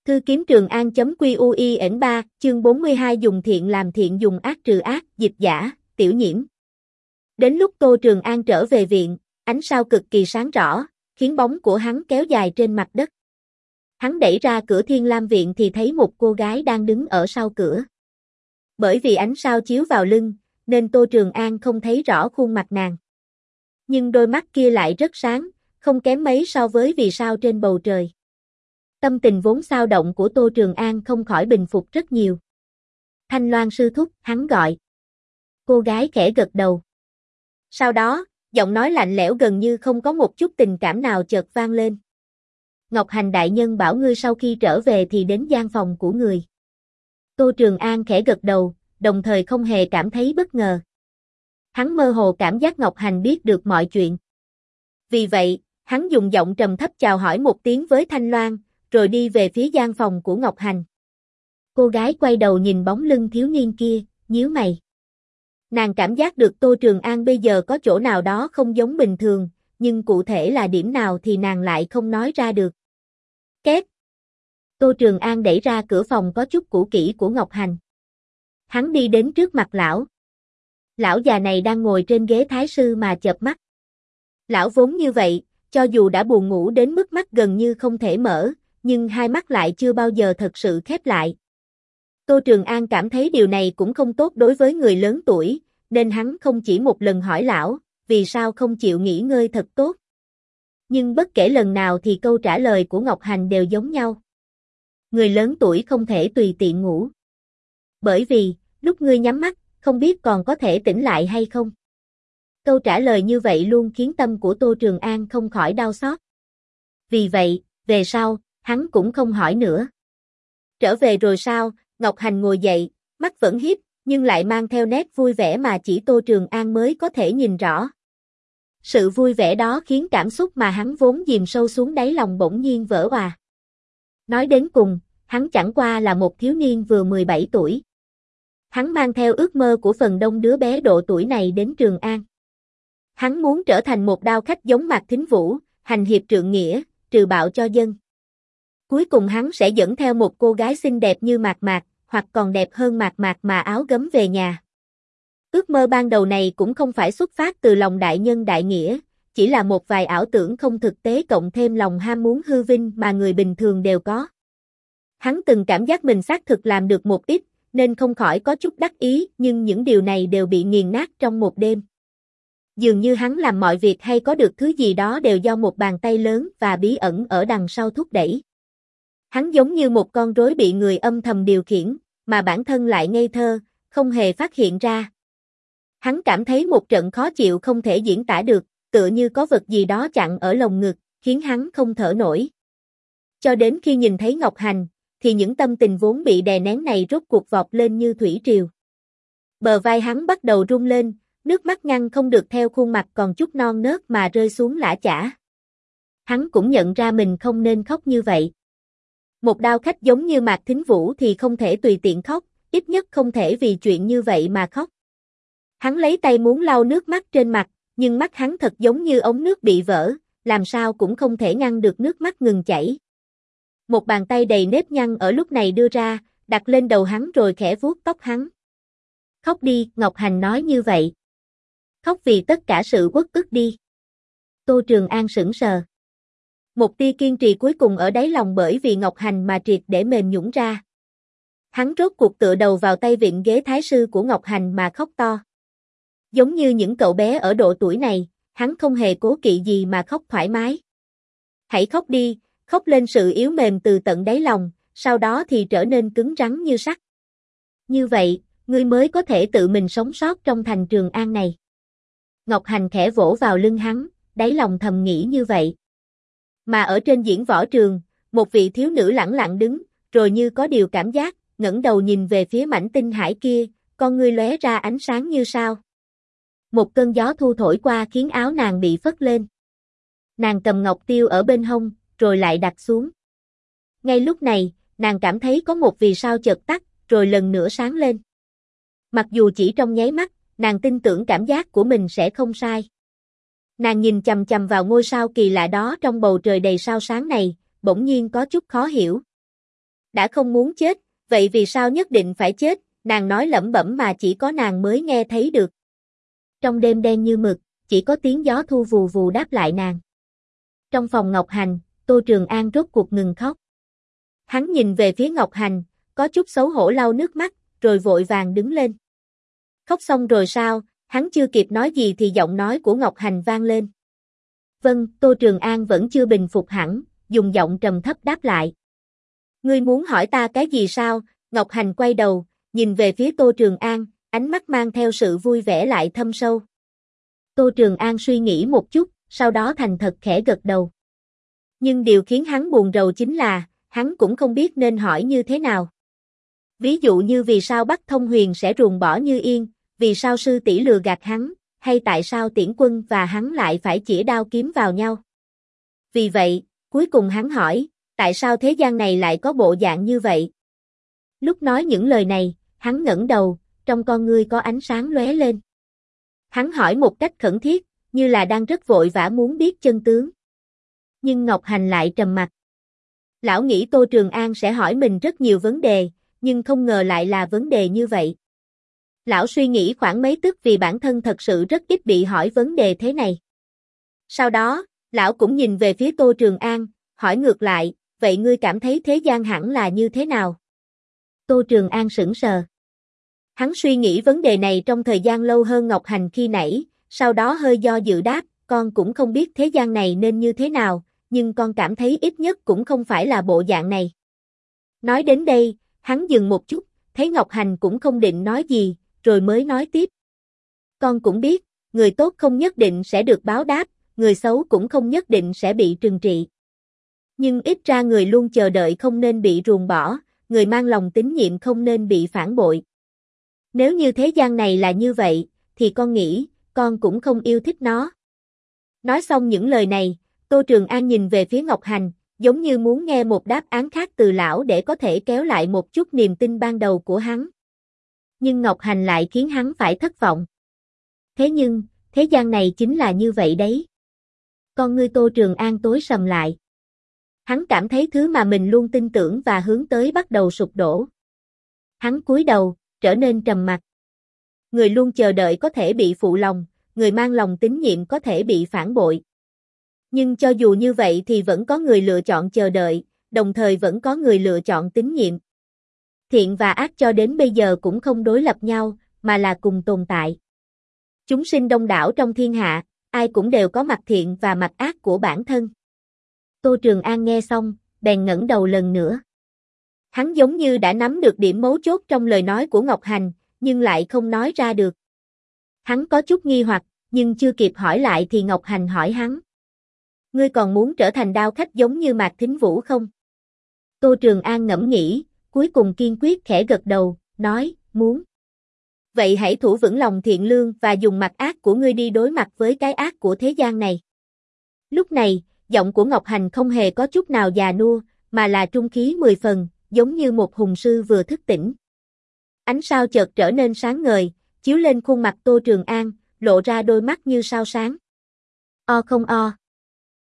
Thư kiếm Trường An.QUIN3, chương 42 dùng thiện làm thiện dùng ác trừ ác, dịch giả, Tiểu Nhiễm. Đến lúc Tô Trường An trở về viện, ánh sao cực kỳ sáng rõ, khiến bóng của hắn kéo dài trên mặt đất. Hắn đẩy ra cửa Thiên Lam viện thì thấy một cô gái đang đứng ở sau cửa. Bởi vì ánh sao chiếu vào lưng, nên Tô Trường An không thấy rõ khuôn mặt nàng. Nhưng đôi mắt kia lại rất sáng, không kém mấy so với vì sao trên bầu trời. Tâm tình vốn xao động của Tô Trường An không khỏi bình phục rất nhiều. Thanh Loan sư thúc, hắn gọi. Cô gái khẽ gật đầu. Sau đó, giọng nói lạnh lẽo gần như không có một chút tình cảm nào chợt vang lên. Ngọc Hành đại nhân bảo ngươi sau khi trở về thì đến gian phòng của người. Tô Trường An khẽ gật đầu, đồng thời không hề cảm thấy bất ngờ. Hắn mơ hồ cảm giác Ngọc Hành biết được mọi chuyện. Vì vậy, hắn dùng giọng trầm thấp chào hỏi một tiếng với Thanh Loan, rồi đi về phía gian phòng của Ngọc Hành. Cô gái quay đầu nhìn bóng lưng thiếu niên kia, nhíu mày. Nàng cảm giác được Tô Trường An bây giờ có chỗ nào đó không giống bình thường, nhưng cụ thể là điểm nào thì nàng lại không nói ra được. Két. Tô Trường An đẩy ra cửa phòng có chút cũ kỹ của Ngọc Hành. Hắn đi đến trước mặt lão. Lão già này đang ngồi trên ghế thái sư mà chợp mắt. Lão vốn như vậy, cho dù đã buồn ngủ đến mức mắt gần như không thể mở, nhưng hai mắt lại chưa bao giờ thật sự khép lại. Tô Trường An cảm thấy điều này cũng không tốt đối với người lớn tuổi, nên hắn không chỉ một lần hỏi lão, vì sao không chịu nghỉ ngơi thật tốt. Nhưng bất kể lần nào thì câu trả lời của Ngọc Hành đều giống nhau. Người lớn tuổi không thể tùy tiện ngủ. Bởi vì, lúc ngươi nhắm mắt, không biết còn có thể tỉnh lại hay không. Câu trả lời như vậy luôn khiến tâm của Tô Trường An không khỏi đau xót. Vì vậy, về sau, hắn cũng không hỏi nữa. Trở về rồi sao? Ngọc Hành ngồi dậy, mắt vẫn híp, nhưng lại mang theo nét vui vẻ mà chỉ Tô Trường An mới có thể nhìn rõ. Sự vui vẻ đó khiến cảm xúc mà hắn vốn chìm sâu xuống đáy lòng bỗng nhiên vỡ òa. Nói đến cùng, hắn chẳng qua là một thiếu niên vừa 17 tuổi. Hắn mang theo ước mơ của phần đông đứa bé độ tuổi này đến Trường An. Hắn muốn trở thành một đao khách giống Mạc Thính Vũ, hành hiệp trượng nghĩa, trừ bạo cho dân. Cuối cùng hắn sẽ dẫn theo một cô gái xinh đẹp như Mạc Mạc, hoặc còn đẹp hơn Mạc Mạc mà áo gấm về nhà. Ước mơ ban đầu này cũng không phải xuất phát từ lòng đại nhân đại nghĩa, chỉ là một vài ảo tưởng không thực tế cộng thêm lòng ham muốn hư vinh mà người bình thường đều có. Hắn từng cảm giác mình xác thực làm được một ít, nên không khỏi có chút đắc ý, nhưng những điều này đều bị nghiền nát trong một đêm. Dường như hắn làm mọi việc hay có được thứ gì đó đều do một bàn tay lớn và bí ẩn ở đằng sau thúc đẩy. Hắn giống như một con rối bị người âm thầm điều khiển, mà bản thân lại ngây thơ, không hề phát hiện ra. Hắn cảm thấy một trận khó chịu không thể diễn tả được, tựa như có vật gì đó chặn ở lồng ngực, khiến hắn không thở nổi. Cho đến khi nhìn thấy Ngọc Hành, thì những tâm tình vốn bị đè nén này rốt cuộc vọt lên như thủy triều. Bờ vai hắn bắt đầu rung lên, nước mắt ngăn không được theo khuôn mặt còn chút non nớt mà rơi xuống lã chã. Hắn cũng nhận ra mình không nên khóc như vậy. Một đao khách giống như Mạc Thính Vũ thì không thể tùy tiện khóc, ít nhất không thể vì chuyện như vậy mà khóc. Hắn lấy tay muốn lau nước mắt trên mặt, nhưng mắt hắn thật giống như ống nước bị vỡ, làm sao cũng không thể ngăn được nước mắt ngừng chảy. Một bàn tay đầy nếp nhăn ở lúc này đưa ra, đặt lên đầu hắn rồi khẽ vuốt tóc hắn. Khóc đi, Ngọc Hành nói như vậy. Khóc vì tất cả sự uất ức đi. Tô Trường An sững sờ. Một tia kiên trì cuối cùng ở đáy lòng bởi vì Ngọc Hành mà triệt để mềm nhũn ra. Hắn rốt cuộc tựa đầu vào tay vịn ghế thái sư của Ngọc Hành mà khóc to. Giống như những cậu bé ở độ tuổi này, hắn không hề cố kỵ gì mà khóc thoải mái. Hãy khóc đi, khóc lên sự yếu mềm từ tận đáy lòng, sau đó thì trở nên cứng rắn như sắt. Như vậy, ngươi mới có thể tự mình sống sót trong thành Trường An này. Ngọc Hành khẽ vỗ vào lưng hắn, đáy lòng thầm nghĩ như vậy. Mà ở trên diễn võ trường, một vị thiếu nữ lẳng lặng đứng, rồi như có điều cảm giác, ngẩng đầu nhìn về phía mảnh tinh hải kia, con ngươi lóe ra ánh sáng như sao. Một cơn gió thu thổi qua khiến áo nàng bị phất lên. Nàng cầm ngọc tiêu ở bên hông, rồi lại đặt xuống. Ngay lúc này, nàng cảm thấy có một vì sao chợt tắt, rồi lần nữa sáng lên. Mặc dù chỉ trong nháy mắt, nàng tin tưởng cảm giác của mình sẽ không sai. Nàng nhìn chằm chằm vào ngôi sao kỳ lạ đó trong bầu trời đầy sao sáng này, bỗng nhiên có chút khó hiểu. đã không muốn chết, vậy vì sao nhất định phải chết, nàng nói lẩm bẩm mà chỉ có nàng mới nghe thấy được. Trong đêm đen như mực, chỉ có tiếng gió thu vù vù đáp lại nàng. Trong phòng Ngọc Hành, Tô Trường An rốt cuộc ngừng khóc. Hắn nhìn về phía Ngọc Hành, có chút xấu hổ lau nước mắt, rồi vội vàng đứng lên. Khóc xong rồi sao, hắn chưa kịp nói gì thì giọng nói của Ngọc Hành vang lên. Vâng, Tô Trường An vẫn chưa bình phục hẳn, dùng giọng trầm thấp đáp lại. Ngươi muốn hỏi ta cái gì sao? Ngọc Hành quay đầu, nhìn về phía Tô Trường An, ánh mắt mang theo sự vui vẻ lại thâm sâu. Tô Trường An suy nghĩ một chút, sau đó thành thật khẽ gật đầu. Nhưng điều khiến hắn buồn rầu chính là, hắn cũng không biết nên hỏi như thế nào. Ví dụ như vì sao Bắc Thông Huyền sẽ ruồng bỏ Như Yên, vì sao sư tỷ lừa gạt hắn, hay tại sao Tiễn Quân và hắn lại phải chĩa đao kiếm vào nhau. Vì vậy, cuối cùng hắn hỏi, tại sao thế gian này lại có bộ dạng như vậy? Lúc nói những lời này, hắn ngẩng đầu, trong con ngươi có ánh sáng lóe lên. Hắn hỏi một cách khẩn thiết, như là đang rất vội vã muốn biết chân tướng. Nhưng Ngọc Hành lại trầm mặc. Lão nghĩ Tô Trường An sẽ hỏi mình rất nhiều vấn đề, nhưng không ngờ lại là vấn đề như vậy. Lão suy nghĩ khoảng mấy tức vì bản thân thật sự rất ít bị hỏi vấn đề thế này. Sau đó, lão cũng nhìn về phía Tô Trường An, hỏi ngược lại, vậy ngươi cảm thấy thế gian hẳn là như thế nào? Tô Trường An sững sờ. Hắn suy nghĩ vấn đề này trong thời gian lâu hơn Ngọc Hành khi nãy, sau đó hơi do dự đáp, con cũng không biết thế gian này nên như thế nào, nhưng con cảm thấy ít nhất cũng không phải là bộ dạng này. Nói đến đây, hắn dừng một chút, thấy Ngọc Hành cũng không định nói gì, rồi mới nói tiếp. Con cũng biết, người tốt không nhất định sẽ được báo đáp, người xấu cũng không nhất định sẽ bị trừng trị. Nhưng ít ra người luôn chờ đợi không nên bị ruồng bỏ, người mang lòng tín nhiệm không nên bị phản bội. Nếu như thế gian này là như vậy, thì con nghĩ, con cũng không yêu thích nó. Nói xong những lời này, Tô Trường An nhìn về phía Ngọc Hành, giống như muốn nghe một đáp án khác từ lão để có thể kéo lại một chút niềm tin ban đầu của hắn. Nhưng Ngọc Hành lại khiến hắn phải thất vọng. Thế nhưng, thế gian này chính là như vậy đấy. Con ngươi Tô Trường An tối sầm lại. Hắn cảm thấy thứ mà mình luôn tin tưởng và hướng tới bắt đầu sụp đổ. Hắn cúi đầu, trở nên trầm mặc. Người luôn chờ đợi có thể bị phụ lòng, người mang lòng tín nhiệm có thể bị phản bội. Nhưng cho dù như vậy thì vẫn có người lựa chọn chờ đợi, đồng thời vẫn có người lựa chọn tín nhiệm. Thiện và ác cho đến bây giờ cũng không đối lập nhau, mà là cùng tồn tại. Chúng sinh đông đảo trong thiên hạ, ai cũng đều có mặt thiện và mặt ác của bản thân. Tô Trường An nghe xong, bèn ngẩng đầu lần nữa. Hắn giống như đã nắm được điểm mấu chốt trong lời nói của Ngọc Hành, nhưng lại không nói ra được. Hắn có chút nghi hoặc, nhưng chưa kịp hỏi lại thì Ngọc Hành hỏi hắn. Ngươi còn muốn trở thành đao khách giống như Mạc Thính Vũ không? Tô Trường An ngẫm nghĩ, cuối cùng kiên quyết khẽ gật đầu, nói, muốn. Vậy hãy thủ vững lòng thiện lương và dùng mặt ác của ngươi đi đối mặt với cái ác của thế gian này. Lúc này, giọng của Ngọc Hành không hề có chút nào già nua, mà là trung khí 10 phần, giống như một hùng sư vừa thức tỉnh. Ánh sao chợt trở nên sáng ngời, chiếu lên khuôn mặt Tô Trường An, lộ ra đôi mắt như sao sáng. O không o.